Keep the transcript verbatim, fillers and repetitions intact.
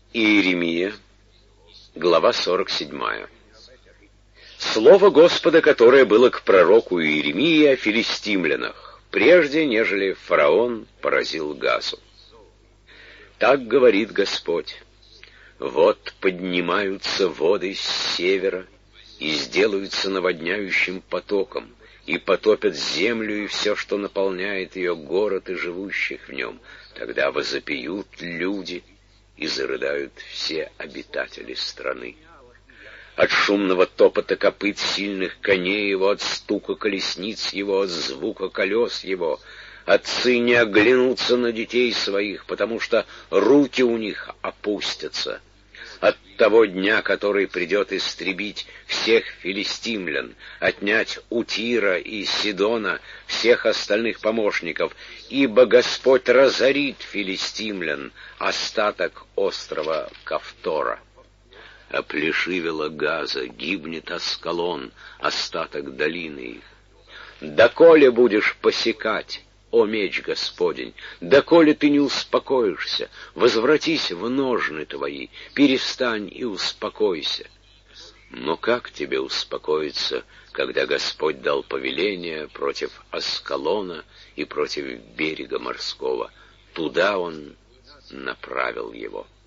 Иеремия, глава сорок седьмая. Слово Господа, которое было к пророку Иеремии о филистимлянах, прежде, нежели фараон поразил Газу. Так говорит Господь: вот поднимаются воды с севера и сделаются наводняющим потоком, и потопят землю и все, что наполняет ее, город и живущих в нем. Тогда возопьют люди, и зарыдают все обитатели страны. От шумного топота копыт сильных коней его, от стука колесниц его, от звука колес его, отцы не оглянутся на детей своих, потому что руки у них опустятся. От того дня, который придет истребить всех филистимлян, отнять у Тира и Сидона всех остальных помощников, ибо Господь разорит филистимлян, остаток острова Кавтора. Оплешивела Газа, гибнет Аскалон, остаток долины их. Доколе будешь посекать, о меч Господень, доколе ты не успокоишься, возвратись в ножны твои, перестань и успокойся. Но как тебе успокоиться, когда Господь дал повеление против Аскалона и против берега морского? Туда Он направил его.